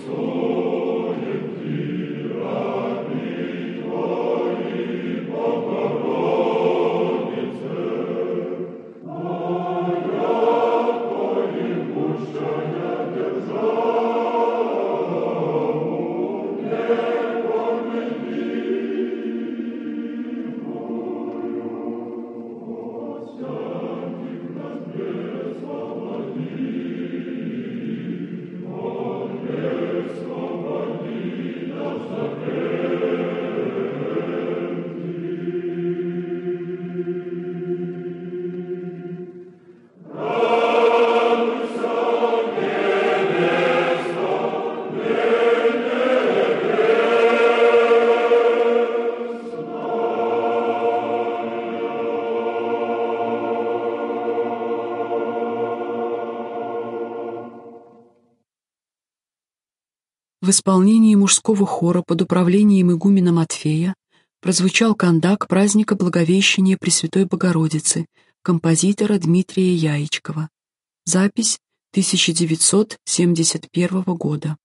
В исполнении мужского хора под управлением игумена Матфея прозвучал кандак праздника Благовещения Пресвятой Богородицы композитора Дмитрия Яичкова. Запись 1971 года.